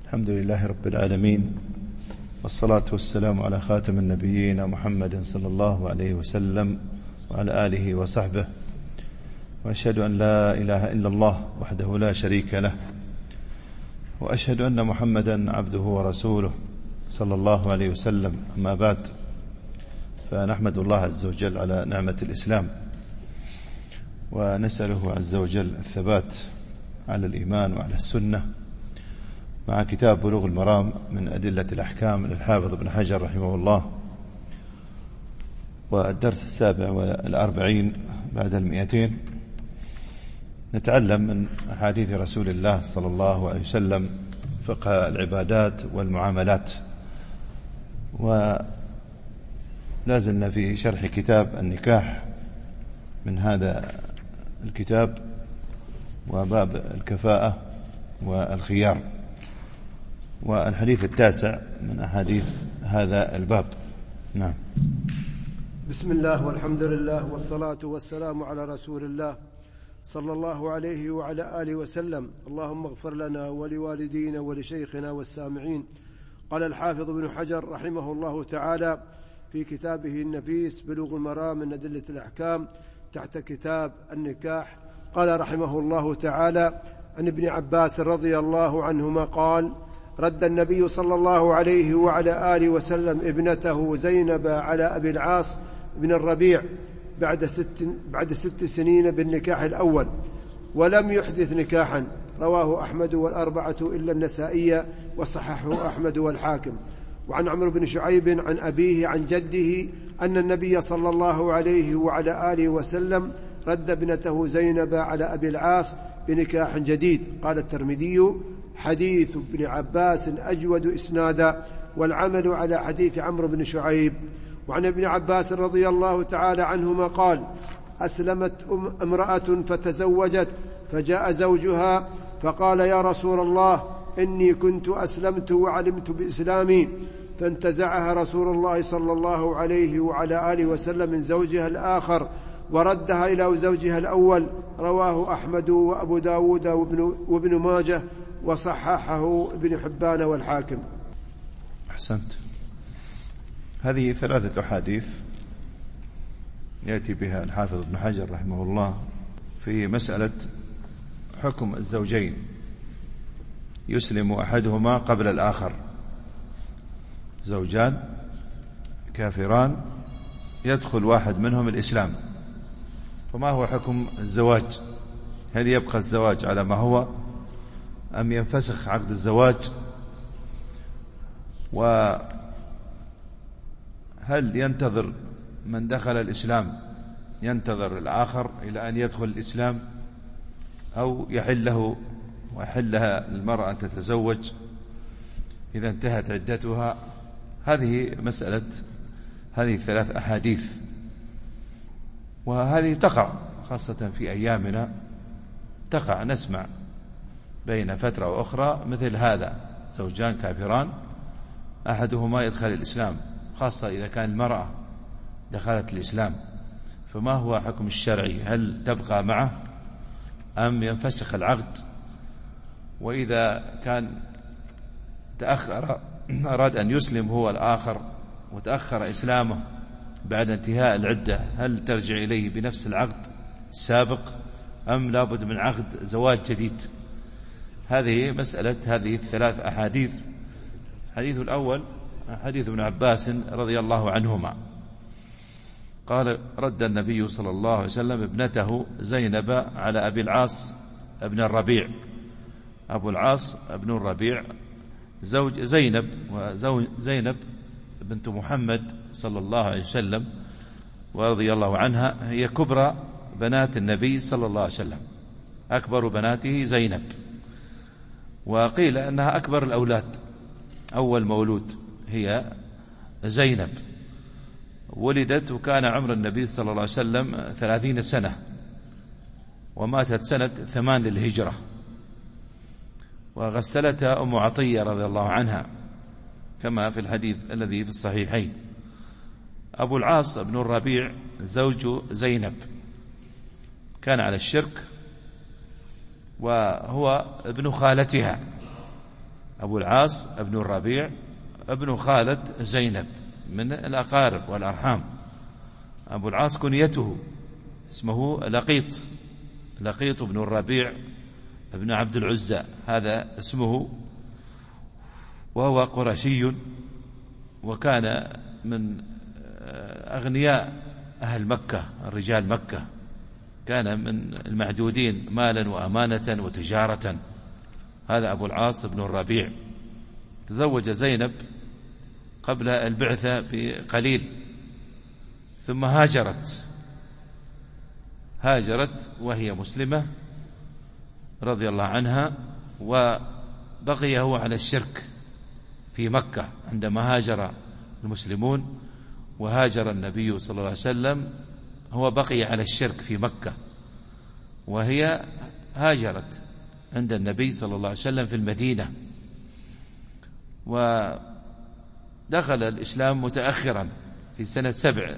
الحمد لله رب العالمين، والصلاة والسلام على خاتم النبيين محمد صلى الله عليه وسلم وعلى آله وصحبه، وأشهد أن لا إله إلا الله وحده لا شريك له، وأشهد أن محمدا عبده ورسوله صلى الله عليه وسلم. أما بعد، فنحمد الله عز وجل على نعمة الإسلام، ونسأله عز وجل الثبات على الإيمان وعلى السنة، مع كتاب بلوغ المرام من أدلة الأحكام للحافظ ابن حجر رحمه الله، والدرس 47 بعد 200. نتعلم من أحاديث رسول الله صلى الله عليه وسلم فقه العبادات والمعاملات، ولازلنا في شرح كتاب النكاح من هذا الكتاب، وباب الكفاءة والخيار، والحديث 9 من أحاديث هذا الباب. نعم. بسم الله والحمد لله والصلاة والسلام على رسول الله صلى الله عليه وعلى آله وسلم. اللهم اغفر لنا ولوالدينا ولشيخنا والسامعين. قال الحافظ ابن حجر رحمه الله تعالى في كتابه النفيس بلوغ المرام من أدلة الأحكام تحت كتاب النكاح، قال رحمه الله تعالى: عن ابن عباس رضي الله عنهما قال: رد النبي صلى الله عليه وعلى آله وسلم ابنته زينب على أبي العاص بن الربيع بعد 6 سنين بالنكاح الأول، ولم يحدث نكاحا. رواه أحمد والأربعة إلا النسائي، وصححه أحمد والحاكم. وعن عمرو بن شعيب عن أبيه عن جده أن النبي صلى الله عليه وعلى آله وسلم رد ابنته زينب على أبي العاص بنكاح جديد. قال الترمذي: حديث ابن عباس أجود إسنادا، والعمل على حديث عمرو بن شعيب. وعن ابن عباس رضي الله تعالى عنهما قال: أسلمت امرأة فتزوجت، فجاء زوجها فقال: يا رسول الله، إني كنت أسلمت وعلمت بإسلامي، فانتزعها رسول الله صلى الله عليه وعلى آله وسلم من زوجها الآخر وردها إلى زوجها الأول. رواه أحمد وأبو داود وابن ماجه، وصححه ابن حبان والحاكم. أحسنت. هذه 3 أحاديث يأتي بها الحافظ ابن حجر رحمه الله في مسألة حكم الزوجين يسلم أحدهما قبل الآخر، زوجان كافران يدخل واحد منهم الإسلام، فما هو حكم الزواج؟ هل يبقى الزواج على ما هو أم ينفسخ عقد الزواج؟ وهل ينتظر من دخل الإسلام ينتظر الآخر إلى أن يدخل الإسلام، أو يحل له ويحلها المرأة أن تتزوج إذا انتهت عدتها؟ هذه مسألة هذه 3 أحاديث، وهذه تقع خاصة في أيامنا، تقع نسمع بين فترة وأخرى مثل هذا: زوجان كافران أحدهما يدخل الإسلام، خاصة إذا كان المرأة دخلت الإسلام، فما هو حكم الشرعي؟ هل تبقى معه أم ينفسخ العقد؟ وإذا كان تأخر أراد أن يسلم هو الآخر وتأخر إسلامه بعد انتهاء العدة، هل ترجع إليه بنفس العقد السابق أم لابد من عقد زواج جديد؟ هذه مسألة هذه 3 أحاديث. الحديث الأول حديث ابن عباس رضي الله عنهما قال: رد النبي صلى الله عليه وسلم ابنته زينب على أبي العاص ابن الربيع. أبو العاص ابن الربيع زوج زينب، وزينب بنت محمد صلى الله عليه وسلم ورضي الله عنها هي كبرى بنات النبي صلى الله عليه وسلم، أكبر بناته زينب، وقيل أنها أكبر الأولاد، أول مولود هي زينب. ولدت وكان عمر النبي صلى الله عليه وسلم 30 سنة، وماتت سنة 8 للهجرة، وغسلتها أم عطية رضي الله عنها كما في الحديث الذي في الصحيحين. أبو العاص بن الربيع زوج زينب كان على الشرك، وهو ابن خالتها، أبو العاص ابن الربيع ابن خالة زينب من الأقارب والأرحام. أبو العاص كنيته اسمه لقيط بن الربيع ابن عبد العزى، هذا اسمه، وهو قرشي، وكان من أغنياء أهل مكة، الرجال مكة، كان من المعدودين مالا وأمانة وتجارة. هذا أبو العاص بن الربيع تزوج زينب قبل البعثة بقليل، ثم هاجرت وهي مسلمة رضي الله عنها، وبقي هو على الشرك في مكة عندما هاجر المسلمون وهاجر النبي صلى الله عليه وسلم، هو بقي على الشرك في مكة، وهي هاجرت عند النبي صلى الله عليه وسلم في المدينة. ودخل الإسلام متأخرا في سنة 7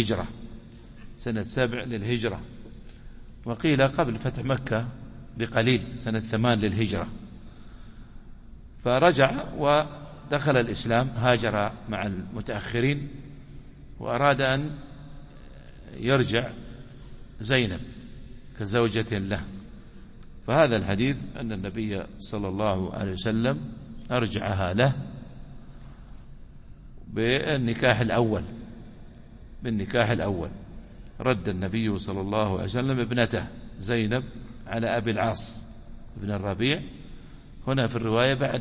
للهجرة، وقيل قبل فتح مكة بقليل، سنة 8 للهجرة. فرجع ودخل الإسلام، هاجر مع المتأخرين، وأراد أن يرجع زينب كزوجة له. فهذا الحديث أن النبي صلى الله عليه وسلم أرجعها له بالنكاح الأول. رد النبي صلى الله عليه وسلم ابنته زينب على أبي العاص بن الربيع، هنا في الرواية بعد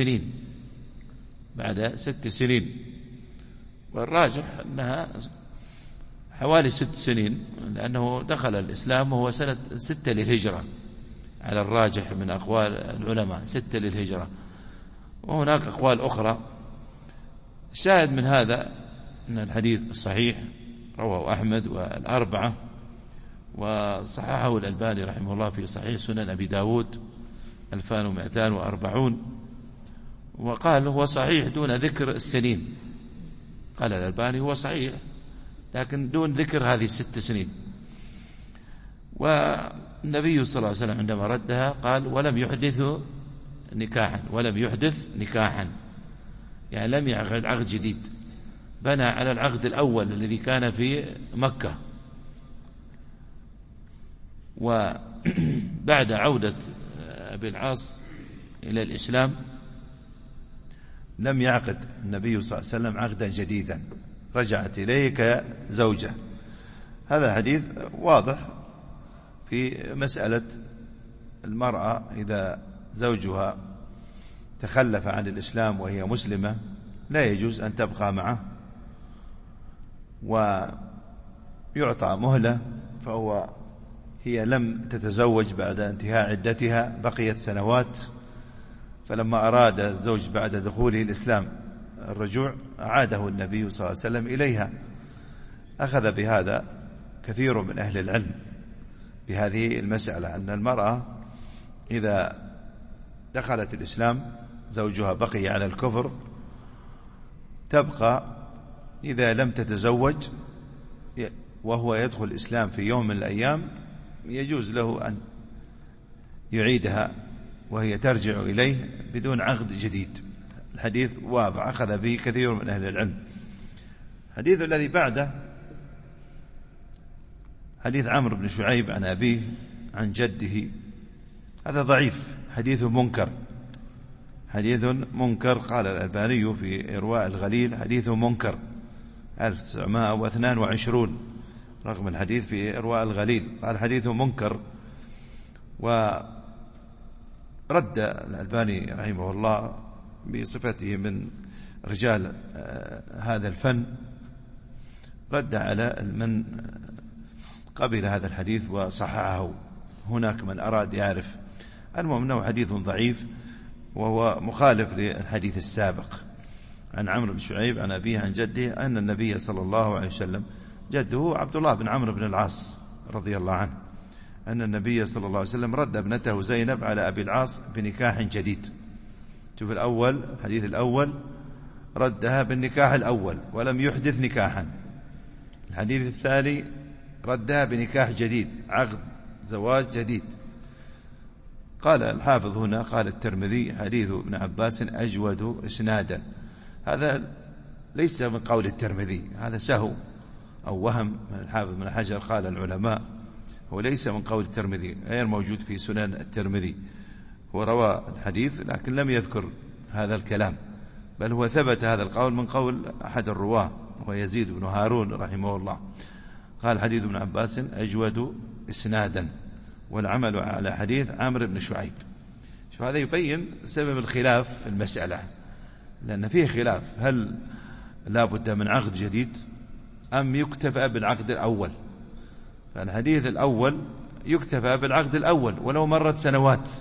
6 سنين، والراجح أنها حوالي 6 سنين، لأنه دخل الإسلام وهو سنة 6 للهجرة على الراجح من أقوال العلماء، 6 للهجرة، وهناك أقوال أخرى. الشاهد من هذا أن الحديث الصحيح رواه أحمد والأربعة، وصححه الألباني رحمه الله في صحيح سنن أبي داود 2240، وقال هو صحيح دون ذكر السنين. قال الألباني هو صحيح لكن دون ذكر هذه 6 سنين. والنبي صلى الله عليه وسلم عندما ردها قال ولم يحدث نكاحا، يعني لم يعقد عقد جديد، بنى على العقد الأول الذي كان في مكة. وبعد عودة أبي العاص إلى الإسلام لم يعقد النبي صلى الله عليه وسلم عقدا جديدا، رجعت إليه كزوجة. هذا الحديث واضح في مسألة المرأة إذا زوجها تخلف عن الإسلام وهي مسلمة لا يجوز أن تبقى معه، ويعطى مهلة. هي لم تتزوج بعد انتهاء عدتها، بقيت سنوات، فلما أراد الزوج بعد دخوله الإسلام الرجوع أعاده النبي صلى الله عليه وسلم إليها. أخذ بهذا كثير من أهل العلم بهذه المسألة، أن المرأة إذا دخلت الإسلام زوجها بقي على الكفر تبقى، إذا لم تتزوج وهو يدخل الإسلام في يوم من الأيام يجوز له أن يعيدها وهي ترجع إليه بدون عقد جديد. الحديث واضح، أخذ به كثير من أهل العلم. الحديث الذي بعده حديث عمرو بن شعيب عن أبيه عن جده، هذا ضعيف، حديث منكر، قال الألباني في إرواء الغليل حديث منكر 1922 رقم الحديث في إرواء الغليل، قال حديث منكر. ورد الألباني رحمه الله بصفته من رجال هذا الفن، رد على من قبل هذا الحديث وصححه. هناك من أراد يعرف، المهم أنه حديث ضعيف وهو مخالف للحديث السابق عن عمرو بن شعيب عن أبيه عن جده أن النبي صلى الله عليه وسلم، جده عبد الله بن عمرو بن العاص رضي الله عنه، أن النبي صلى الله عليه وسلم رد ابنته زينب على أبي العاص بنكاح جديد. شوف الأول، الحديث الأول ردها بالنكاح الأول ولم يحدث نكاحا. الحديث الثاني ردها بنكاح جديد، عقد زواج جديد. قال الحافظ هنا، قال الترمذي: حديث ابن عباس أجود إسنادا. هذا ليس من قول الترمذي، هذا سهو أو وهم من الحافظ بن حجر. قال العلماء هو ليس من قول الترمذي، غير موجود في سنن الترمذي. هو روى الحديث لكن لم يذكر هذا الكلام، بل هو ثبت هذا القول من قول أحد الرواه هو يزيد بن هارون رحمه الله. قال: حديث ابن عباس أجود إسنادا، والعمل على حديث عامر بن شعيب. هذا يبين سبب الخلاف في المسألة، لأن فيه خلاف: هل لا بد من عقد جديد أم يكتفى بالعقد الأول؟ فالحديث الأول يكتفى بالعقد الأول ولو مرت سنوات،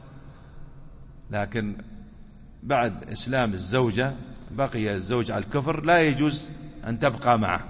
لكن بعد إسلام الزوجة بقي الزوج على الكفر، لا يجوز أن تبقى معه،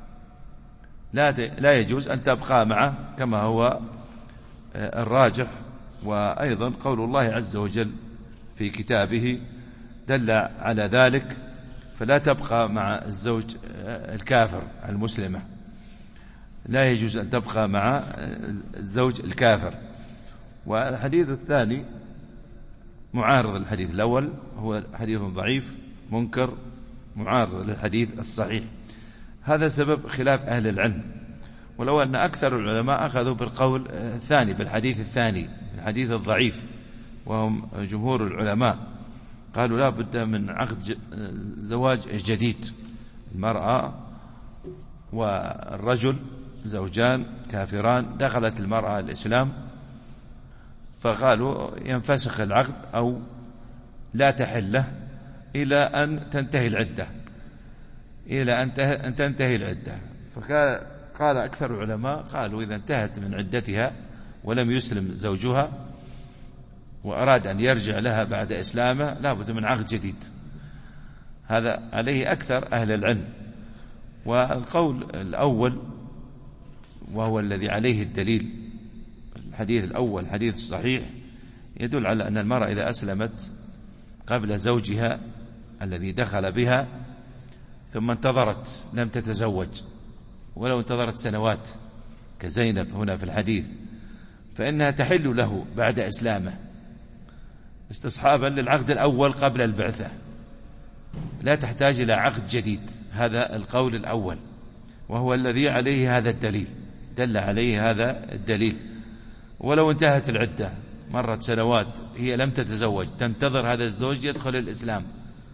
لا يجوز أن تبقى معه كما هو الراجح. وأيضا قول الله عز وجل في كتابه دل على ذلك، فلا تبقى مع الزوج الكافر المسلمة، لا يجوز أن تبقى مع الزوج الكافر. والحديث الثاني معارض للحديث الأول، هو حديث ضعيف منكر معارض للحديث الصحيح. هذا سبب خلاف أهل العلم، ولو أن أكثر العلماء أخذوا بالقول الثاني، بالحديث الثاني، الحديث الضعيف، وهم جمهور العلماء. قالوا لا بد من عقد زواج جديد. المرأة والرجل زوجان كافران، دخلت المرأة الإسلام، فقالوا ينفسخ العقد أو لا تحل له إلى أن تنتهي العدة، إلى أن تنتهي العدة. فقال أكثر العلماء قالوا إذا انتهت من عدتها ولم يسلم زوجها وأراد أن يرجع لها بعد إسلامه لا بد من عقد جديد. هذا عليه أكثر أهل العلم. والقول الأول وهو الذي عليه الدليل، الحديث الأول الحديث الصحيح، يدل على أن المرأة إذا أسلمت قبل زوجها الذي دخل بها ثم انتظرت لم تتزوج، ولو انتظرت سنوات كزينب هنا في الحديث، فإنها تحل له بعد إسلامه استصحابا للعقد الأول قبل البعثة، لا تحتاج إلى عقد جديد. هذا القول الأول، وهو الذي عليه هذا الدليل، دل عليه هذا الدليل. ولو انتهت العدة مرت سنوات هي لم تتزوج، تنتظر هذا الزوج يدخل الإسلام،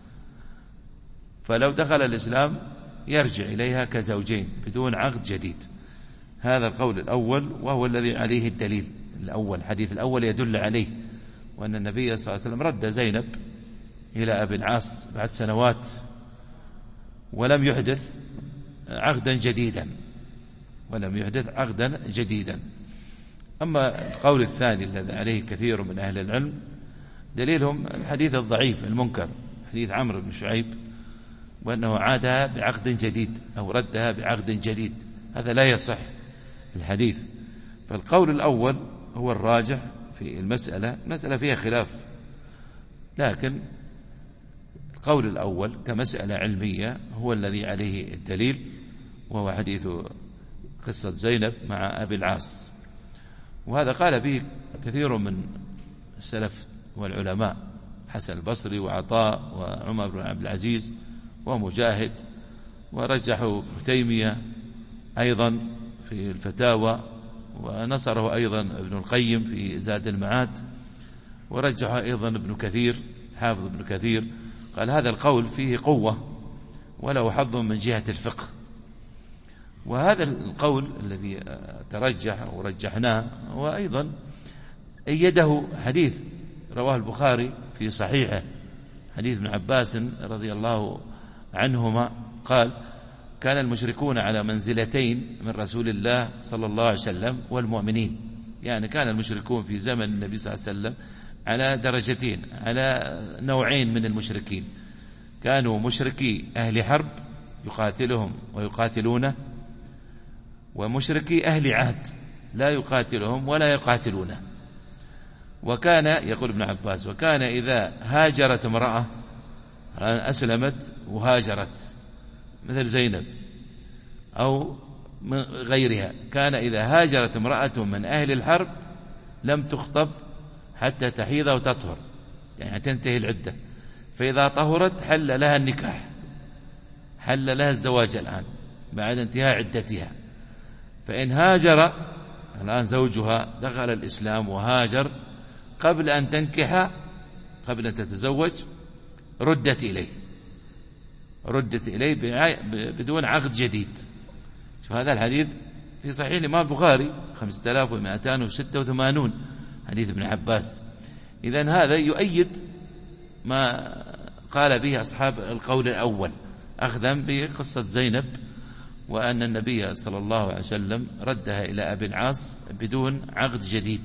فلو دخل الإسلام يرجع إليها كزوجين بدون عقد جديد. هذا القول الأول، وهو الذي عليه الدليل الأول، الحديث الأول يدل عليه، وأن النبي صلى الله عليه وسلم رد زينب إلى أبي العاص بعد سنوات ولم يحدث عقدا جديدا. أما القول الثاني الذي عليه كثير من أهل العلم دليلهم الحديث الضعيف المنكر، حديث عمرو بن شعيب، وأنه عادها بعقد جديد أو ردها بعقد جديد، هذا لا يصح الحديث. فالقول الأول هو الراجح في المسألة فيها خلاف، لكن القول الأول كمسألة علمية هو الذي عليه الدليل، وهو حديث قصة زينب مع أبي العاص. وهذا قال به كثير من السلف والعلماء، حسن البصري وعطاء وعمر بن عبد العزيز ومجاهد، ورجحوا تيمية أيضا في الفتاوى، ونصره أيضا ابن القيم في زاد المعاد، ورجح أيضا ابن كثير حافظ ابن كثير، قال هذا القول فيه قوة وله حظ من جهة الفقه. وهذا القول الذي ترجح أو رجحناه وأيضا أيده حديث رواه البخاري في صحيحه، حديث ابن عباس رضي الله عنهما قال كان المشركون على منزلتين من رسول الله صلى الله عليه وسلم والمؤمنين، يعني كان المشركون في زمن النبي صلى الله عليه وسلم على درجتين، على نوعين من المشركين. كانوا مشركي أهل حرب يقاتلهم ويقاتلونه، ومشركي أهل عهد لا يقاتلهم ولا يقاتلونه. وكان يقول ابن عباس وكان إذا هاجرت امرأة أسلمت وهاجرت مثل زينب أو من غيرها، كان إذا هاجرت امرأة من أهل الحرب لم تخطب حتى تحيض وتطهر، يعني تنتهي العدة. فإذا طهرت حل لها النكاح، حل لها الزواج الآن بعد انتهاء عدتها. فإن هاجر الآن زوجها دخل الإسلام وهاجر قبل أن تنكح، قبل أن تتزوج، ردت إليه بدون عقد جديد. شوف هذا الحديث في صحيح الإمام البخاري 5286 حديث ابن عباس. إذن هذا يؤيد ما قال به أصحاب القول الأول أخذا بقصة زينب، وأن النبي صلى الله عليه وسلم ردها إلى أبي العاص بدون عقد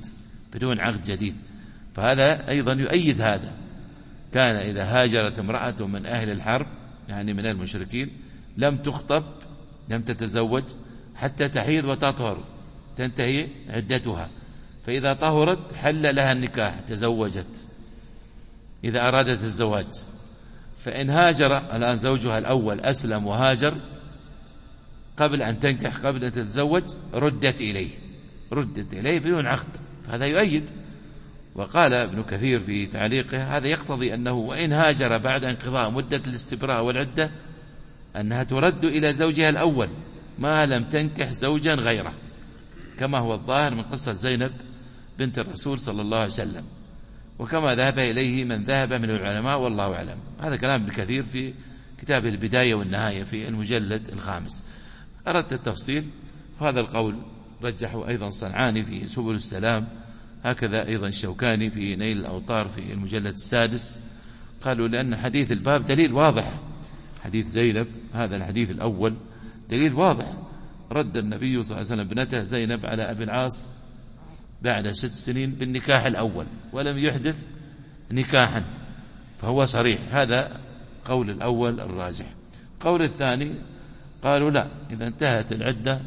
جديد. فهذا أيضا يؤيد هذا. كان إذا هاجرت امرأة من أهل الحرب، يعني من المشركين، لم تخطب، لم تتزوج حتى تحيض وتطهر، تنتهي عدتها. فإذا طهرت حل لها النكاح، تزوجت إذا أرادت الزواج. فإن هاجر الآن زوجها الأول أسلم وهاجر قبل أن تنكح، قبل أن تتزوج، ردت إليه بدون عقد. فهذا يؤيد. وقال ابن كثير في تعليقه: هذا يقتضي أنه وإن هاجر بعد انقضاء مدة الاستبراء والعدة أنها ترد إلى زوجها الأول ما لم تنكح زوجا غيره، كما هو الظاهر من قصة زينب بنت الرسول صلى الله عليه وسلم، وكما ذهب إليه من ذهب من العلماء، والله أعلم. هذا كلام ابن كثير في كتابه البداية والنهاية في المجلد 5. أردت التفصيل. هذا القول رجحه أيضا صنعاني في سبل السلام، هكذا أيضا الشوكاني في نيل الأوطار في المجلد 6. قالوا لأن حديث الباب دليل واضح، حديث زينب هذا الحديث الأول دليل واضح. رد النبي صلى الله عليه وسلم ابنته زينب على أبي العاص بعد 6 سنين بالنكاح الأول، ولم يحدث نكاحا، فهو صريح. هذا قول الأول الراجح. قول الثاني قالوا لا، إذا انتهت العدة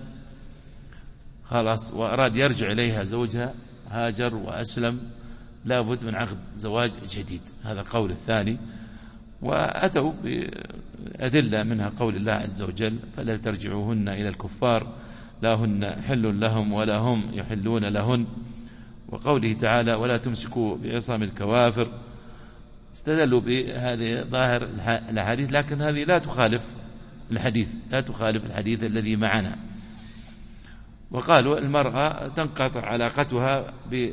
خلاص وأراد يرجع إليها زوجها، هاجر وأسلم، لابد من عقد زواج جديد. هذا قول الثاني. وأتوا بأدلة منها قول الله عز وجل: فلا ترجعوهن إلى الكفار، لا هن حل لهم ولا هم يحلون لهن. وقوله تعالى: ولا تمسكوا بعصام الكوافر. استدلوا بهذه ظاهر الحديث، لكن هذه لا تخالف الحديث الذي معنا. وقالوا المرأة تنقطع علاقتها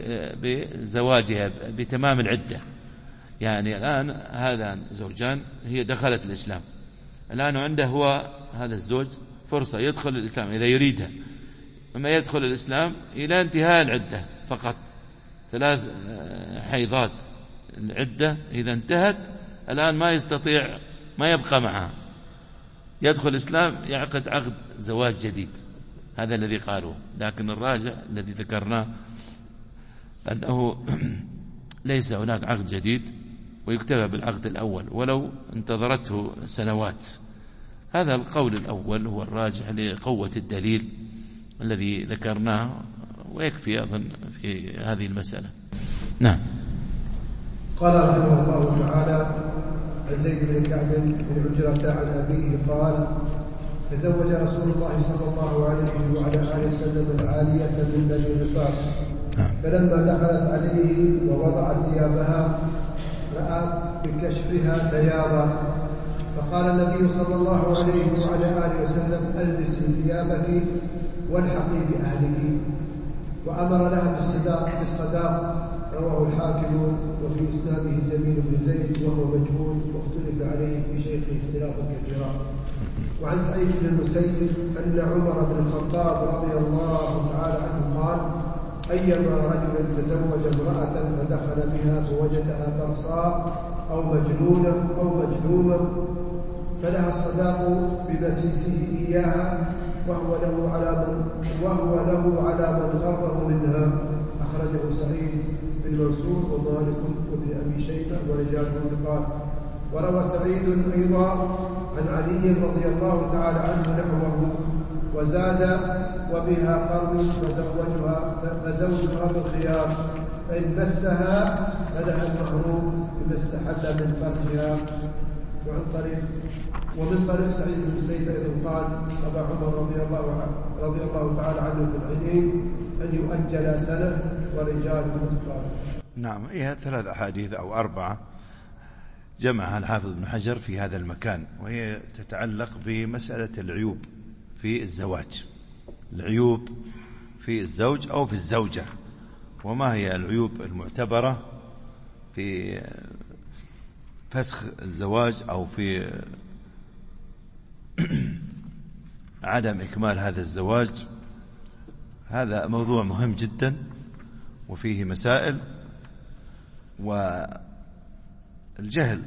بزواجها بتمام العدة. يعني الآن هذا زوجان، هي دخلت الإسلام، الآن عنده هو هذا الزوج فرصة يدخل الإسلام إذا يريدها، أما يدخل الإسلام إلى انتهاء العدة فقط، 3 حيضات العدة إذا انتهت الآن ما يستطيع، ما يبقى معها، يدخل الإسلام يعقد عقد زواج جديد. هذا الذي قالوه. لكن الراجع الذي ذكرناه أنه ليس هناك عقد جديد، ويكتفى بالعقد الأول ولو انتظرته سنوات. هذا القول الأول هو الراجح لقوة الدليل الذي ذكرناه، ويكفي أظن في هذه المسألة. نعم. قال رحمه الله تعالى: عن زيد بن كعب بن عجرة عن أبيه قال: تزوج رسول الله صلى الله عليه وعلى آله وسلم العالية من بني غفار، فلما دخلت عليه ووضعت ثيابها رأى بكشفها بياضا، فقال النبي صلى الله عليه وعلى آله وسلم: ألبسي ثيابك والحقي بأهلك، وأمر لها بالصداق. رواه الحاكم، وفي إسناده جميل بن زيد وهو مجهول، واختلف عليه في شيخه اختلافا كثيرا. وعن سعيد بن المسيب أن عمر بن الخطاب رضي الله تعالى عنه قال: أيما رجل تزوج امرأة فدخل بها فوجدها ترصاء أو مجنونة أو مجنومة فلها الصداق بمسيسه إياها، وهو له على من غره منها. أخرجه سعيد بن منصور ومالك وابن أبي شيبة ورجاله ثقات. وروى سعيد أيضا عن علي رضي الله تعالى عنه نحوه وزاد: وبها قرن فزوجها بالخيار، فإن مسها فلها المحروم بما استحل من فرجها. ومن طريق سعيد بن المسيب أيضا قال: أبا عمر رضي الله تعالى عنه في العينين أن يؤجل سنة ورجاله ثقات. نعم، هي 3 أحاديث أو 4 جمعها الحافظ ابن حجر في هذا المكان، وهي تتعلق بمسألة العيوب في الزواج، العيوب في الزوج أو في الزوجة، وما هي العيوب المعتبرة في فسخ الزواج أو في عدم إكمال هذا الزواج. هذا موضوع مهم جدا وفيه مسائل، والجهل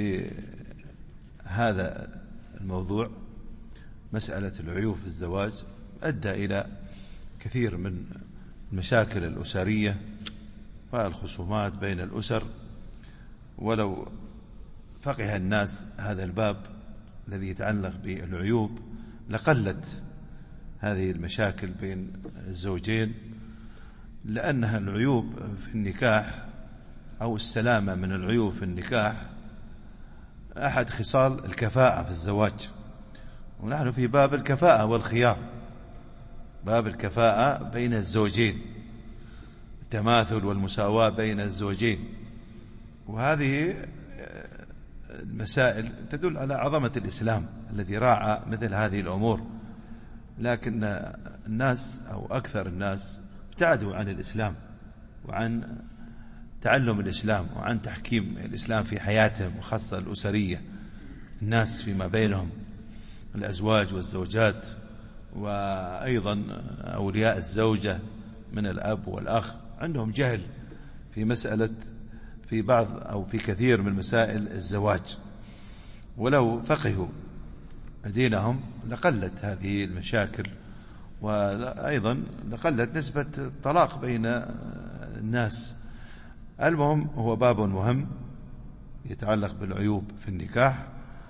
بهذا الموضوع مسألة العيوب في الزواج أدى إلى كثير من المشاكل الأسرية والخصومات بين الأسر. ولو فقه الناس هذا الباب الذي يتعلق بالعيوب لقلت هذه المشاكل بين الزوجين، لأنها العيوب في النكاح أو السلامة من العيوب في النكاح أحد خصال الكفاءة في الزواج، ونحن في باب الكفاءة والخيار، باب الكفاءة بين الزوجين، التماثل والمساواة بين الزوجين. وهذه المسائل تدل على عظمة الإسلام الذي راعى مثل هذه الأمور، لكن الناس أو أكثر الناس ابتعدوا عن الإسلام وعن تعلم الإسلام وعن تحكيم الإسلام في حياتهم، وخاصة الأسرية، الناس فيما بينهم، الأزواج والزوجات، وأيضا أولياء الزوجة من الأب والأخ عندهم جهل في مسألة في بعض أو في كثير من مسائل الزواج. ولو فقهوا دينهم لقلت هذه المشاكل، وأيضا لقلت نسبة الطلاق بين الناس. المهم هو باب مهم يتعلق بالعيوب في النكاح،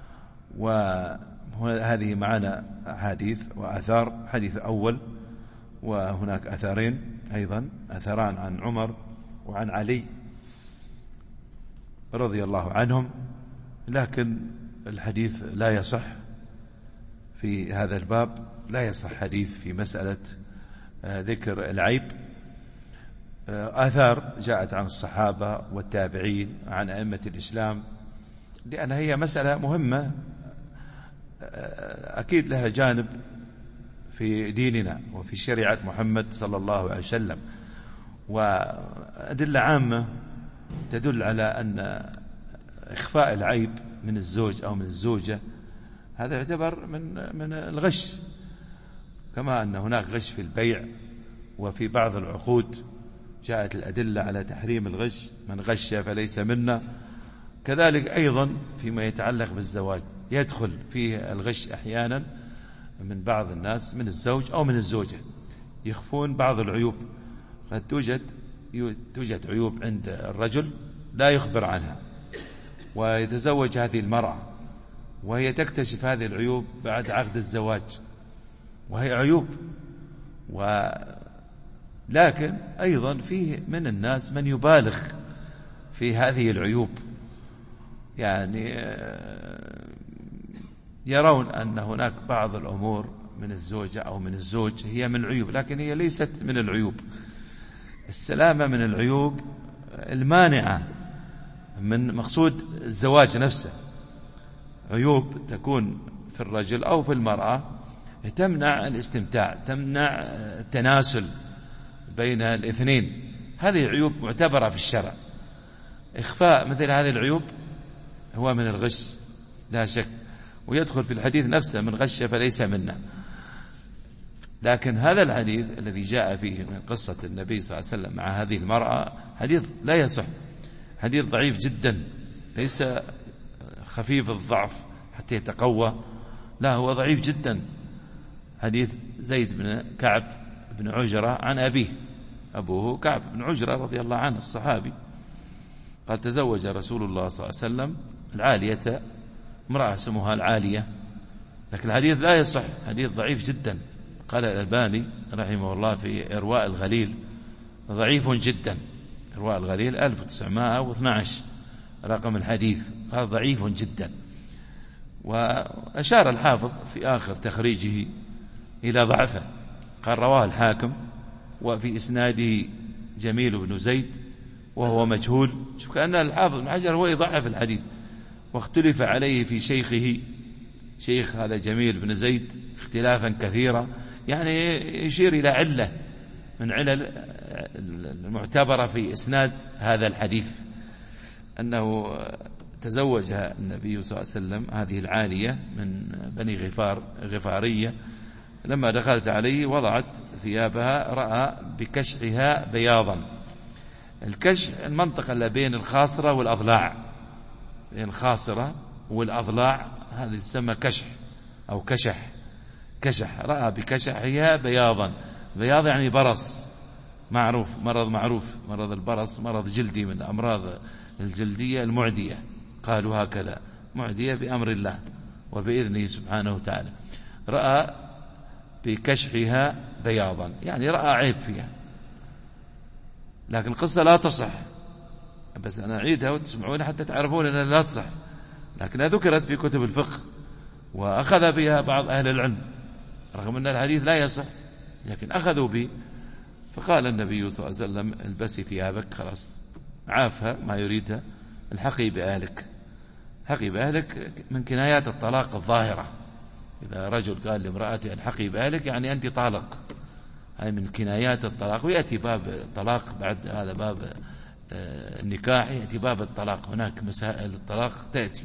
وهذه معنا أحاديث وآثار. حديث أول، وهناك أثرين أيضا، أثران عن عمر وعن علي رضي الله عنهم، لكن الحديث لا يصح في هذا الباب، لا يصح حديث في مسألة ذكر العيب. آثار جاءت عن الصحابة والتابعين عن أئمة الإسلام، لأن هي مسألة مهمة أكيد لها جانب في ديننا وفي شريعة محمد صلى الله عليه وسلم، وأدلة عامة تدل على أن إخفاء العيب من الزوج أو من الزوجة هذا يعتبر من الغش، كما أن هناك غش في البيع وفي بعض العقود جاءت الأدلة على تحريم الغش، من غش فليس منا. كذلك أيضا فيما يتعلق بالزواج يدخل فيه الغش أحيانا من بعض الناس، من الزوج أو من الزوجة، يخفون بعض العيوب. قد توجد عيوب عند الرجل لا يخبر عنها، ويتزوج هذه المرأة وهي تكتشف هذه العيوب بعد عقد الزواج، وهي عيوب. لكن أيضا فيه من الناس من يبالغ في هذه العيوب، يعني يرون أن هناك بعض الأمور من الزوجة أو من الزوج هي من العيوب، لكن هي ليست من العيوب. السلامة من العيوب المانعة من مقصود الزواج نفسه. عيوب تكون في الرجل أو في المرأة تمنع الاستمتاع، تمنع التناسل بين الاثنين، هذه عيوب معتبرة في الشرع. إخفاء مثل هذه العيوب هو من الغش لا شك، ويدخل في الحديث نفسه من غش فليس منا. لكن هذا الحديث الذي جاء فيه من قصة النبي صلى الله عليه وسلم مع هذه المرأة حديث لا يصح، حديث ضعيف جدا، ليس خفيف الضعف حتى يتقوى، لا هو ضعيف جدا. حديث زيد بن كعب بن عجرة عن أبيه، أبوه كعب بن عجرة رضي الله عنه الصحابي، قال تزوج رسول الله صلى الله عليه وسلم العالية، امرأة اسمها العالية، لكن الحديث لا يصح، حديث ضعيف جدا. قال الألباني رحمه الله في إرواء الغليل ضعيف جدا، إرواء الغليل 1912 رقم الحديث، قال ضعيف جدا. وأشار الحافظ في آخر تخريجه إلى ضعفه، قال رواه الحاكم وفي إسناده جميل بن زيد وهو مجهول. شوف كأن الحافظ بن حجر هو يضعف الحديث. واختلف عليه في شيخه، شيخ هذا جميل بن زيد، اختلافا كثيرا، يعني يشير إلى علة من علل المعتبرة في إسناد هذا الحديث، أنه تزوجها النبي صلى الله عليه وسلم هذه العالية من بني غفارية، لما دخلت عليه وضعت ثيابها رأى بكشحها بياضا. الكشح المنطقة اللي بين الخاصرة والأضلاع، بين الخاصرة والأضلاع، هذه تسمى كشح أو كشح. رأى بكشحها بياضا. بياض يعني برص، معروف، مرض البرص مرض جلدي من الأمراض الجلدية المعدية، قالوا هكذا، معدية بأمر الله وبإذنه سبحانه وتعالى. رأى بكشحها بياضا، يعني رأى عيب فيها، لكن القصة لا تصح، بس أنا أعيدها وتسمعون حتى تعرفون أنها لا تصح، لكنها ذكرت في كتب الفقه وأخذ بها بعض أهل العلم، رغم أن الحديث لا يصح لكن أخذوا به. فقال النبي صلى الله عليه وسلم البسي ثيابك، خلاص عافها ما يريدها، الحقي بأهلك. الحقي بأهلك من كنايات الطلاق الظاهرة، إذا رجل قال لامرأتي الحقي بأهلك يعني أنت طالق، هاي من كنايات الطلاق. ويأتي باب الطلاق بعد هذا باب النكاح، يأتي باب الطلاق، هناك مسائل الطلاق تأتي.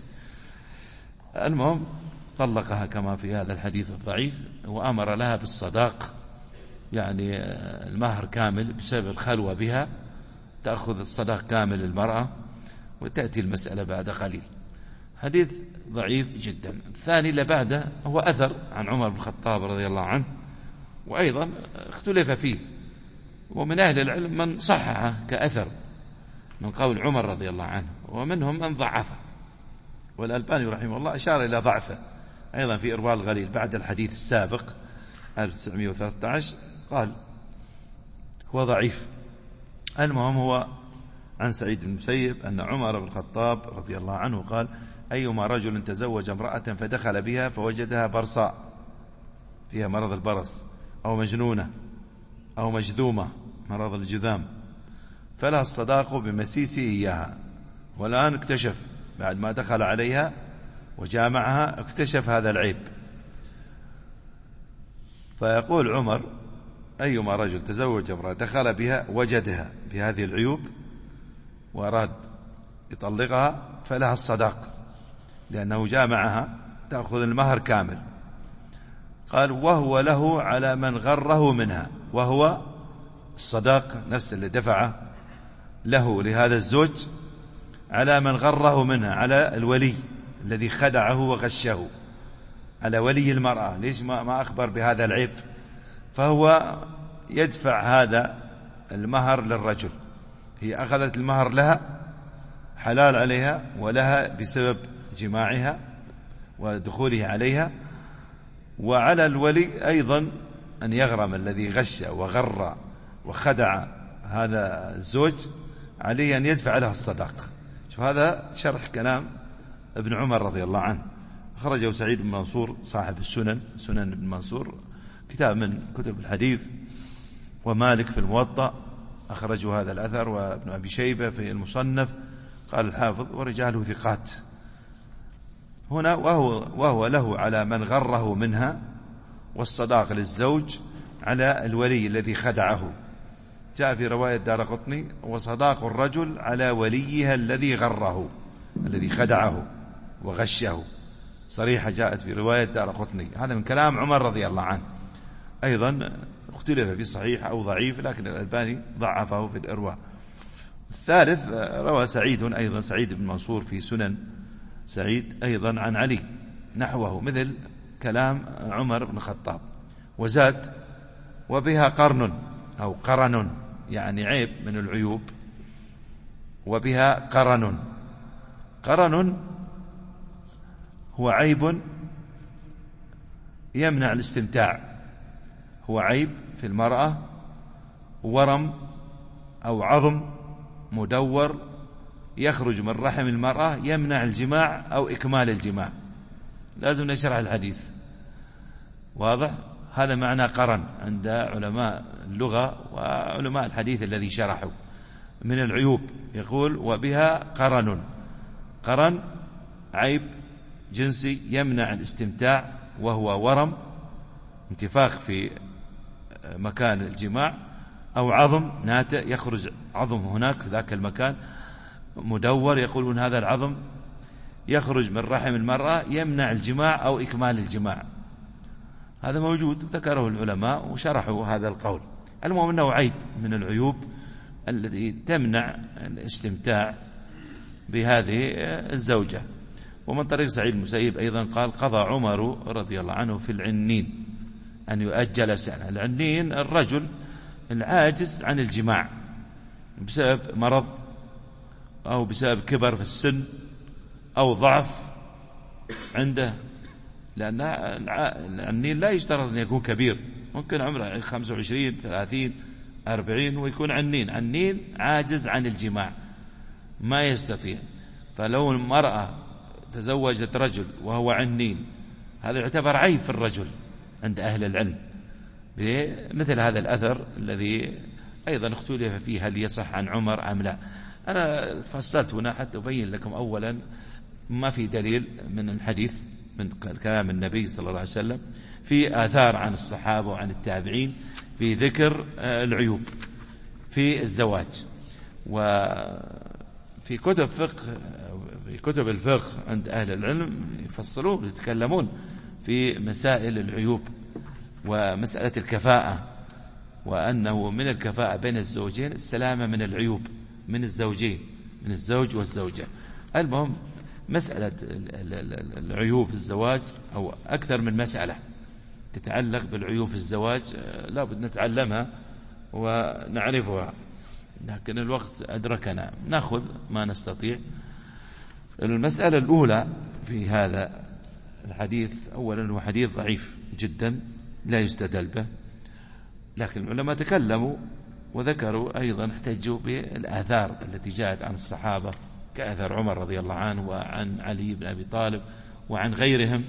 المهم طلقها كما في هذا الحديث الضعيف، وأمر لها بالصداق، يعني المهر كامل، بسبب الخلوة بها تأخذ الصداق كامل المرأة، وتأتي المسألة بعد قليل. حديث ضعيف جدا. الثاني اللي بعده هو أثر عن عمر بن الخطاب رضي الله عنه، وأيضا اختلف فيه، ومن أهل العلم من صححه كأثر من قول عمر رضي الله عنه، ومنهم من ضعفه، والألباني رحمه الله أشار إلى ضعفه أيضا في إرواء الغليل بعد الحديث السابق 1913، قال هو ضعيف. المهم هو عن سعيد بن المسيب أن عمر بن الخطاب رضي الله عنه قال أيما رجل تزوج امرأة فدخل بها فوجدها برصاء فيها مرض البرص، أو مجنونة أو مجذومة مرض الجذام، فلها الصداق بمسيس إياها. والآن اكتشف بعد ما دخل عليها وجامعها اكتشف هذا العيب، فيقول عمر أيما رجل تزوج امرأة دخل بها وجدها بهذه العيوب وأراد يطلقها فلها الصداق، لأنه جامعها تأخذ المهر كامل. قال وهو له على من غره منها، وهو الصداق نفس اللي دفعه له لهذا الزوج على من غره منها، على الولي الذي خدعه وغشه، على ولي المرأة. ليش ما أخبر بهذا العيب؟ فهو يدفع هذا المهر للرجل، هي أخذت المهر لها حلال عليها ولها بسبب جماعها ودخوله عليها، وعلى الولي أيضا أن يغرم الذي غش وغر وخدع هذا الزوج، عليه أن يدفع له الصداق. شوف هذا شرح كلام ابن عمر رضي الله عنه، أخرجه سعيد بن منصور صاحب السنن، سنن ابن منصور كتاب من كتب الحديث، ومالك في الموطأ أخرجوا هذا الأثر، وابن أبي شيبة في المصنف. قال الحافظ ورجاله ثقات. هنا وهو له على من غره منها، والصداق للزوج على الولي الذي خدعه. جاء في رواية دارقطني وصداق الرجل على وليها الذي غره، الذي خدعه وغشه، صريحة جاءت في رواية دارقطني. هذا من كلام عمر رضي الله عنه. أيضا اختلف في صحيح أو ضعيف، لكن الألباني ضعفه في الإرواء. الثالث روى سعيد أيضا، سعيد بن منصور في سنن سعيد أيضا عن علي نحوه مثل كلام عمر بن الخطاب، وزاد وبها قرن أو قرن، يعني عيب من العيوب، وبها قرن. قرن هو عيب يمنع الاستمتاع، هو عيب في المرأة، ورم أو عظم مدور يخرج من رحم المرأة يمنع الجماع أو إكمال الجماع. لازم نشرح الحديث، واضح؟ هذا معنى قرن عند علماء اللغة وعلماء الحديث الذي شرحوا. من العيوب. يقول وبها قرن عيب جنسي يمنع الاستمتاع، وهو ورم انتفاخ في مكان الجماع، أو عظم ناتئ يخرج عظم هناك في ذاك المكان مدور، يقولون هذا العظم يخرج من رحم المرأة يمنع الجماع أو إكمال الجماع. هذا موجود ذكره العلماء وشرحوا هذا القول. المهم أنه عيب من العيوب التي تمنع الاستمتاع بهذه الزوجة. ومن طريق سعيد المسيب أيضا قال قضى عمر رضي الله عنه في العنين أن يؤجل سنة. العنين الرجل العاجز عن الجماع بسبب مرض أو بسبب كبر في السن أو ضعف عنده، لأن العنين لا يشترط أن يكون كبير، ممكن عمره 25 30 40 ويكون عنين عاجز عن الجماع ما يستطيع. فلو المرأة تزوجت رجل وهو عنين هذا يعتبر عيب في الرجل عند أهل العلم، بمثل هذا الأثر الذي أيضا اختلف فيه هل يصح عن عمر أم لا. أنا فصلت هنا حتى أبين لكم أولا ما في دليل من الحديث من كلام النبي صلى الله عليه وسلم في آثار عن الصحابة وعن التابعين في ذكر العيوب في الزواج. وفي كتب الفقه عند أهل العلم يفصلون يتكلمون في مسائل العيوب ومسألة الكفاءة، وأنه من الكفاءة بين الزوجين السلامة من العيوب من الزوجين، من الزوج والزوجة. المهم مسألة العيوب في الزواج أو أكثر من مسألة تتعلق بالعيوب في الزواج لا بد نتعلمها ونعرفها، لكن الوقت أدركنا نأخذ ما نستطيع. المسألة الأولى في هذا الحديث أولا هو حديث ضعيف جدا لا يستدل به، لكن العلماء تكلموا وذكروا أيضا احتجوا بالآثار التي جاءت عن الصحابة كأثر عمر رضي الله عنه وعن علي بن أبي طالب وعن غيرهم.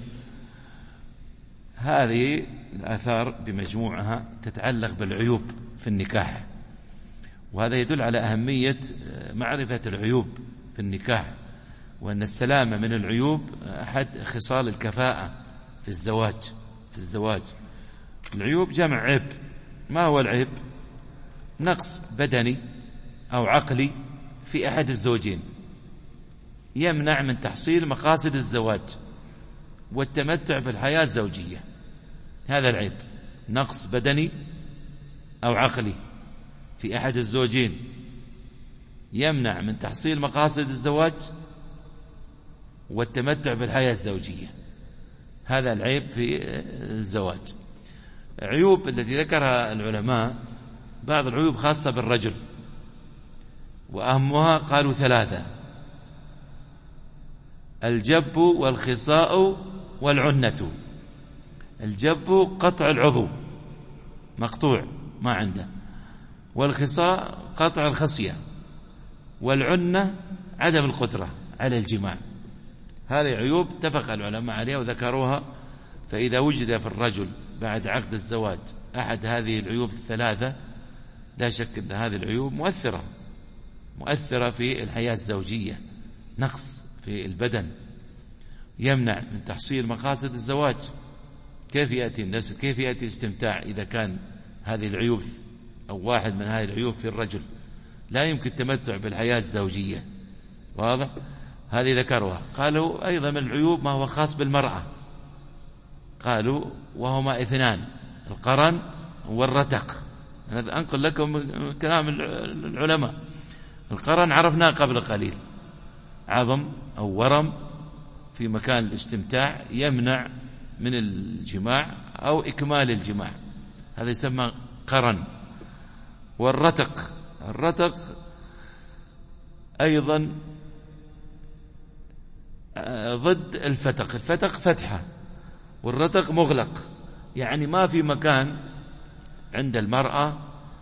هذه الآثار بمجموعها تتعلق بالعيوب في النكاح، وهذا يدل على أهمية معرفة العيوب في النكاح، وأن السلامة من العيوب أحد خصال الكفاءة في الزواج. العيوب جمع عيب. ما هو العيب؟ نقص بدني أو عقلي في أحد الزوجين يمنع من تحصيل مقاصد الزواج والتمتع بالحياة الزوجية. هذا العيب، نقص بدني أو عقلي في أحد الزوجين يمنع من تحصيل مقاصد الزواج والتمتع بالحياة الزوجية. هذا العيب في الزواج. عيوب التي ذكرها العلماء بعض العيوب خاصة بالرجل، وأهمها قالوا 3: الجب والخصاء والعنة. الجب قطع العضو مقطوع ما عنده، والخصاء قطع الخصية، والعنة عدم القدرة على الجماع. هذه عيوب اتفق العلماء عليها وذكروها. فإذا وجد في الرجل بعد عقد الزواج أحد هذه العيوب 3 لا شك أن هذه العيوب مؤثرة في الحياة الزوجية. نقص في البدن يمنع من تحصيل مقاصد الزواج. كيف يأتي النسل؟ كيف يأتي الاستمتاع إذا كان هذه العيوب أو واحد من هذه العيوب في الرجل؟ لا يمكن التمتع بالحياة الزوجية. واضح؟ هذه ذكروها. قالوا أيضا من العيوب ما هو خاص بالمرأة، قالوا وهما 2: القرن والرتق. أنا أنقل لكم كلام العلماء. القرن عرفناه قبل قليل، عظم أو ورم في مكان الاستمتاع يمنع من الجماع أو إكمال الجماع، هذا يسمى قرن. الرتق أيضا ضد الفتق. الفتق فتحة والرتق مغلق، يعني ما في مكان عند المرأة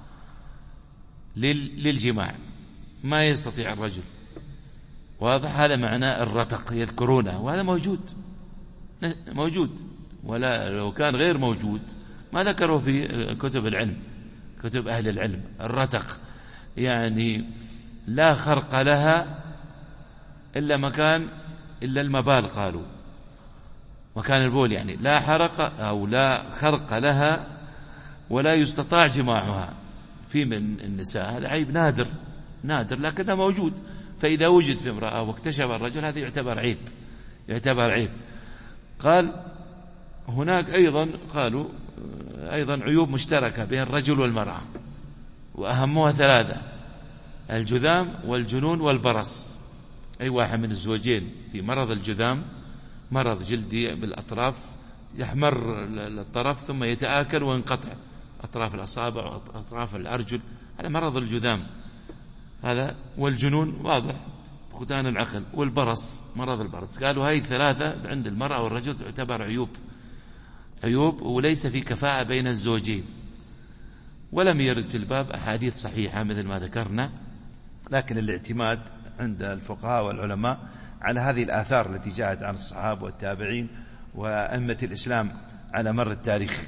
للجماع، ما يستطيع الرجل. واضح؟ هذا معنى الرتق يذكرونه، وهذا موجود، ولا لو كان غير موجود ما ذكروا في كتب العلم، كتب أهل العلم. الرتق يعني لا خرق لها إلا مكان إلا المبال، قالوا مكان البول، يعني لا حرق أو لا خرق لها ولا يستطاع جماعها. في من النساء هذا عيب نادر لكنه موجود، فإذا وجد في امرأة واكتشف الرجل هذا يعتبر عيب. قال هناك أيضا، قالوا أيضا عيوب مشتركة بين الرجل والمرأة، وأهمها 3: الجذام والجنون والبرص. أي واحد من الزوجين في مرض الجذام، مرض جلدي بالأطراف، يحمر الطرف ثم يتآكل وينقطع، أطراف الأصابع وأطراف الأرجل، هذا مرض الجذام هذا. والجنون واضح، فقدان العقل. والبرص، مرض البرص. قالوا هاي 3 عند المرأة والرجل تعتبر عيوب وليس في كفاءة بين الزوجين. ولم يرد في الباب أحاديث صحيحة مثل ما ذكرنا، لكن الاعتماد عند الفقهاء والعلماء على هذه الآثار التي جاءت عن الصحابة والتابعين وأئمة الإسلام على مر التاريخ.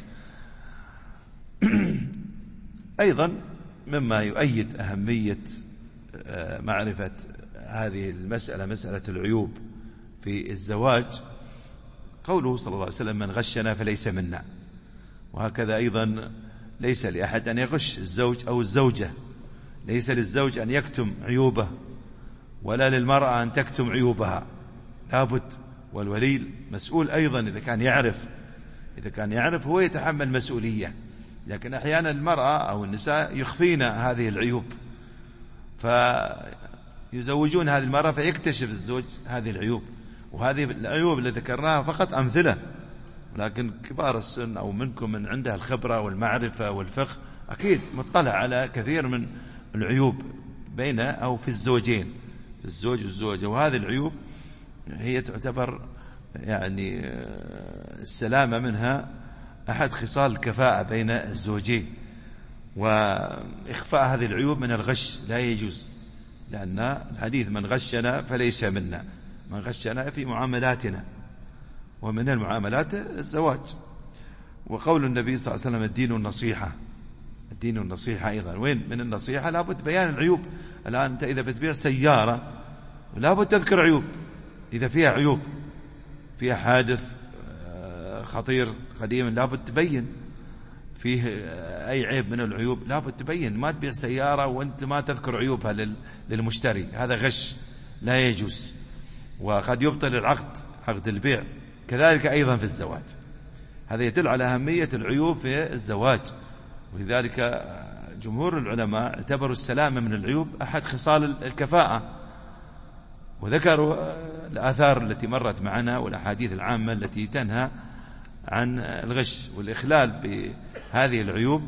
أيضا مما يؤيد أهمية معرفة هذه المسألة، مسألة العيوب في الزواج، قوله صلى الله عليه وسلم: من غشنا فليس منا. وهكذا أيضا ليس لأحد أن يغش الزوج أو الزوجة، ليس للزوج أن يكتم عيوبه ولا للمرأة أن تكتم عيوبها، لابد. والولي مسؤول أيضا إذا كان يعرف هو يتحمل مسؤولية. لكن أحيانا المرأة أو النساء يخفين هذه العيوب، فيزوجون هذه المرأة فيكتشف الزوج هذه العيوب. وهذه العيوب اللي ذكرناها فقط أمثلة، لكن كبار السن أو منكم من عنده الخبرة والمعرفة والفقه أكيد مطلع على كثير من العيوب بين أو في الزوجين، الزوج والزوجة. وهذه العيوب هي تعتبر يعني السلامة منها أحد خصال الكفاءة بين الزوجين. وإخفاء هذه العيوب من الغش لا يجوز، لأن الحديث: من غشنا فليس منا. من غشنا في معاملاتنا، ومن المعاملات الزواج. وقول النبي صلى الله عليه وسلم: الدين النصيحة أيضا. وين من النصيحة؟ لابد بيان العيوب. الآن أنت إذا بتبيع سيارة لابد تذكر عيوب، إذا فيها عيوب، فيها حادث خطير قديم لابد تبين فيه أي عيب من العيوب، لابد تبين. ما تبيع سيارة وأنت ما تذكر عيوبها للمشتري، هذا غش لا يجوز، وقد يبطل العقد، عقد البيع. كذلك أيضا في الزواج، هذا يدل على أهمية العيوب في الزواج. ولذلك جمهور العلماء اعتبروا السلامة من العيوب أحد خصال الكفاءة، وذكروا الآثار التي مرت معنا والأحاديث العامة التي تنهى عن الغش والإخلال بهذه العيوب.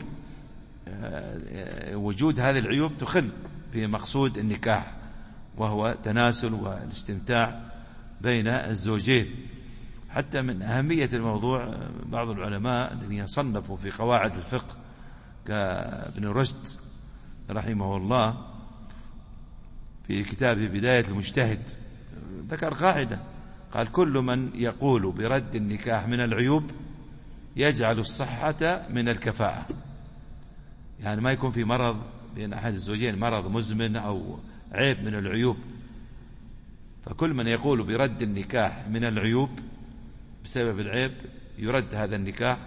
وجود هذه العيوب تخل بمقصود النكاح، وهو تناسل والاستمتاع بين الزوجين. حتى من أهمية الموضوع بعض العلماء الذين صنفوا في قواعد الفقه كابن رشد رحمه الله في كتابه بداية المجتهد ذكر قاعدة، قال: كل من يقول برد النكاح من العيوب يجعل الصحة من الكفاءة. يعني ما يكون في مرض بين أحد الزوجين، مرض مزمن أو عيب من العيوب، فكل من يقول برد النكاح من العيوب بسبب العيب يرد هذا النكاح،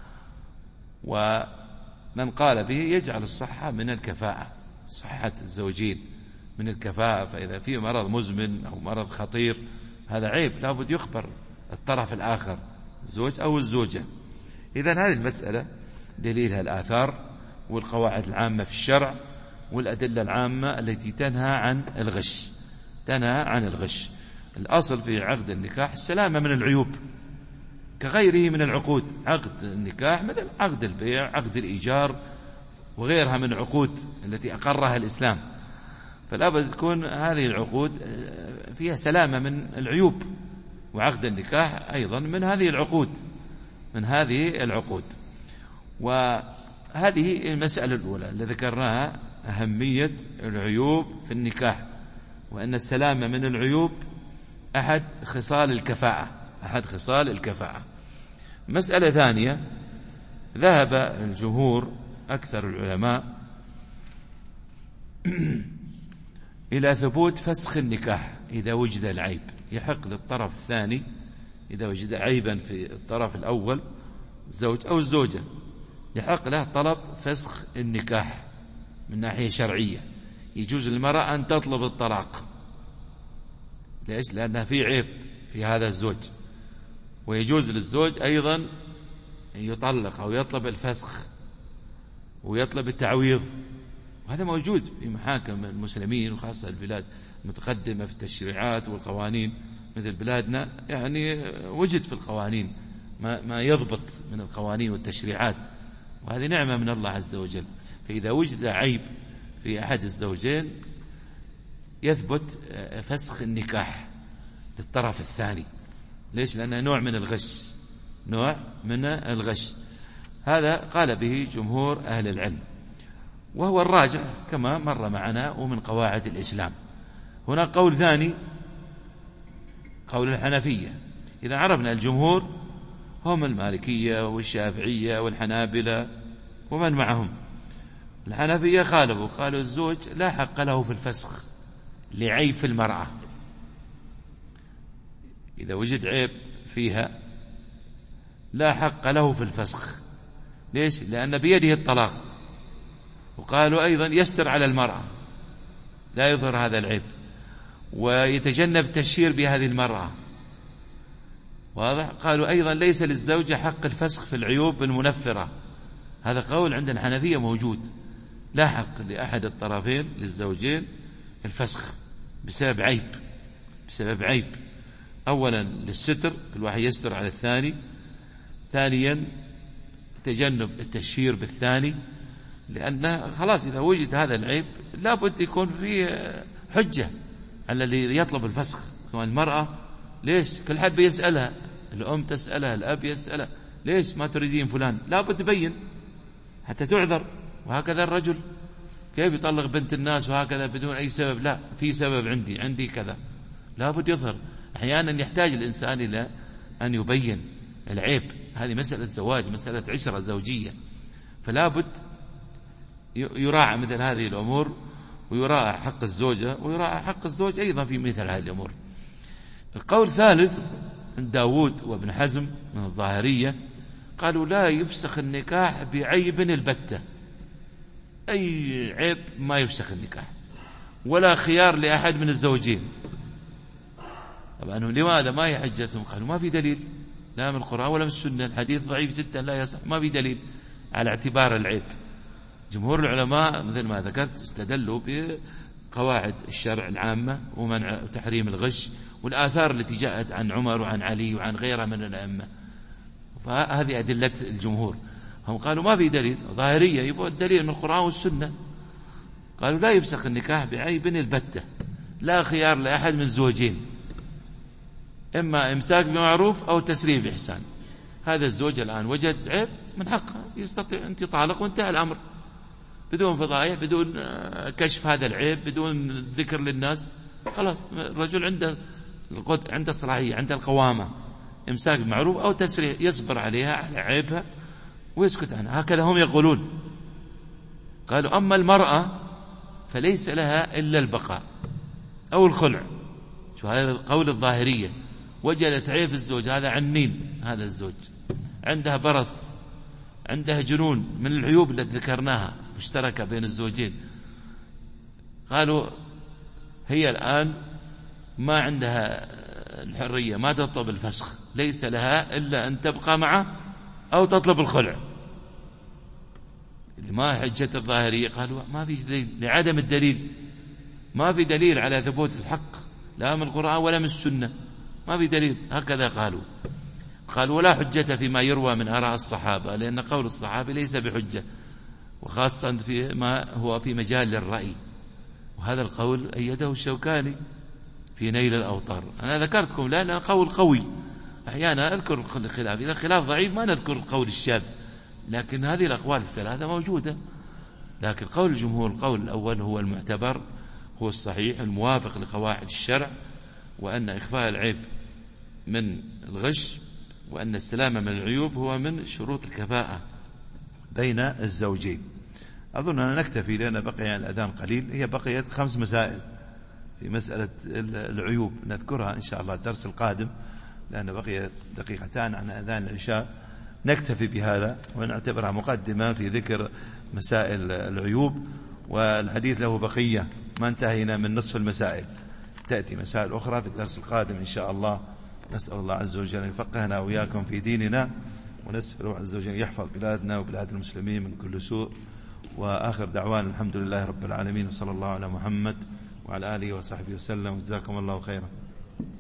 ومن قال به يجعل الصحة من الكفاءة، صحة الزوجين من الكفاءة. فإذا في مرض مزمن أو مرض خطير هذا عيب، لابد يخبر الطرف الآخر، الزوج أو الزوجة. إذن هذه المسألة دليلها الآثار والقواعد العامة في الشرع والأدلة العامة التي تنهى عن الغش. الأصل في عقد النكاح السلامة من العيوب كغيره من العقود. عقد النكاح مثل عقد البيع، عقد الإيجار، وغيرها من العقود التي أقرها الإسلام، فلا بد تكون هذه العقود فيها سلامة من العيوب. وعقد النكاح أيضا من هذه العقود. وهذه المسألة الأولى اللي ذكرناها، أهمية العيوب في النكاح، وأن السلامة من العيوب أحد خصال الكفاءة. مسألة ثانية، ذهب الجمهور أكثر العلماء إلى ثبوت فسخ النكاح إذا وجد العيب. يحق للطرف الثاني إذا وجد عيبا في الطرف الأول الزوج أو الزوجة، يحق له طلب فسخ النكاح من ناحية شرعية. يجوز للمرأة أن تطلب الطلاق. ليش؟ لأنها في عيب في هذا الزوج. ويجوز للزوج أيضا أن يطلق أو يطلب الفسخ ويطلب التعويض، وهذا موجود في محاكم المسلمين، وخاصة البلاد المتقدمة في التشريعات والقوانين مثل بلادنا. يعني وجد في القوانين ما يضبط من القوانين والتشريعات، وهذه نعمة من الله عز وجل. فإذا وجد عيب في أحد الزوجين يثبت فسخ النكاح للطرف الثاني. ليش؟ لأنه نوع من الغش، نوع من الغش. هذا قال به جمهور أهل العلم، وهو الراجح كما مر معنا ومن قواعد الإسلام. هناك قول ثاني، قول الحنفية. إذا عرفنا الجمهور هم المالكية والشافعية والحنابلة ومن معهم. الحنفية خالفوا، قالوا الزوج لا حق له في الفسخ لعيب في المرأة. إذا وجد عيب فيها لا حق له في الفسخ. ليش؟ لأن بيده الطلاق. وقالوا أيضا يستر على المرأة، لا يظهر هذا العيب، ويتجنب تشهير بهذه المرأة. واضح؟ قالوا أيضا ليس للزوجة حق الفسخ في العيوب المنفرة. هذا قول عند الحنفية موجود، لا حق لأحد الطرفين للزوجين الفسخ بسبب عيب، بسبب عيب. أولا للستر، كل واحد يستر على الثاني. ثانيا تجنب التشهير بالثاني، لأن خلاص إذا وجد هذا العيب لابد يكون فيه حجة على اللي يطلب الفسخ، سواء المرأة. ليش؟ كل حد بيسألها، الأم تسألها، الأب يسألها، ليش ما تريدين فلان؟ لابد تبين حتى تعذر. وهكذا الرجل كيف يطلق بنت الناس وهكذا بدون أي سبب؟ لا، في سبب عندي كذا، لابد يظهر. أحيانا يحتاج الإنسان إلى أن يبين العيب. هذه مسألة زواج، مسألة عشرة زوجية، فلابد يراعى مثل هذه الأمور، ويراعى حق الزوجة ويراعى حق الزوج أيضا في مثل هذه الأمور. القول الثالث عند داود وابن حزم من الظاهرية، قالوا لا يفسخ النكاح بعيب البتة. أي عيب ما يفسخ النكاح، ولا خيار لأحد من الزوجين. طبعا لماذا؟ ما هي حجتهم؟ قالوا ما في دليل، لا من القرآن ولا من السنة، الحديث ضعيف جدا لا يصح، ما في دليل على اعتبار العيب. جمهور العلماء مثل ما ذكرت استدلوا بقواعد الشرع العامة ومنع تحريم الغش والآثار التي جاءت عن عمر وعن علي وعن غيره من الأئمة. فهذه أدلة الجمهور. هم قالوا ما في دليل، ظاهرية يبغوا الدليل من القرآن والسنة. قالوا لا يفسخ النكاح بعيب البتة، لا خيار لأحد من الزوجين، إما إمساك بمعروف أو تسريح بإحسان. هذا الزوج الآن وجد عيب، من حقه يستطيع أن يطالق وانتهى الأمر بدون فضائح، بدون كشف هذا العيب، بدون ذكر للناس. خلاص الرجل عنده صلاحية، عنده القوامة، إمساك بمعروف أو تسريح، يصبر عليها على عيبها ويسكت عنها. هكذا هم يقولون. قالوا أما المرأة فليس لها إلا البقاء أو الخلع. شو هذا القول الظاهرية. وجدت عيب الزوج، هذا عنين، هذا الزوج عندها برص، عندها جنون من العيوب التي ذكرناها مشتركة بين الزوجين. قالوا هي الآن ما عندها الحرية، ما تطلب الفسخ، ليس لها إلا أن تبقى معه أو تطلب الخلع. ما حجة الظاهرية؟ قالوا ما في دليل، لعدم الدليل. ما في دليل على ثبوت الحق، لا من القرآن ولا من السنة، ما في دليل. هكذا قالوا ولا حجة فيما يروى من آراء الصحابة، لأن قول الصحابة ليس بحجة، وخاصة في ما هو في مجال الرأي. وهذا القول أيده الشوكاني في نيل الأوطار. أنا ذكرتكم لأن القول قوي. أحيانا أذكر الخلاف، إذا خلاف ضعيف ما نذكر القول الشاذ، لكن هذه الأقوال الثلاثة موجودة. لكن قول الجمهور، القول الأول هو المعتبر، هو الصحيح الموافق لقواعد الشرع، وأن إخفاء العيب من الغش، وأن السلامة من العيوب هو من شروط الكفاءة بين الزوجين. أظن أن نكتفي لأن بقي الأذان قليل. هي بقيت 5 مسائل في مسألة العيوب نذكرها إن شاء الله الدرس القادم، لأن بقي دقيقتان عن أذان العشاء. نكتفي بهذا ونعتبرها مقدمة في ذكر مسائل العيوب، والحديث له بقية، ما انتهينا من نصف المسائل، تأتي مسائل أخرى في الدرس القادم إن شاء الله. نسأل الله عز وجل أن يفقهنا وإياكم في ديننا، ونسأل الله عز وجل يحفظ بلادنا وبلاد المسلمين من كل سوء. وآخر دعوانا الحمد لله رب العالمين، وصلى الله على محمد وعلى آله وصحبه وسلم، وجزاكم الله خيرا.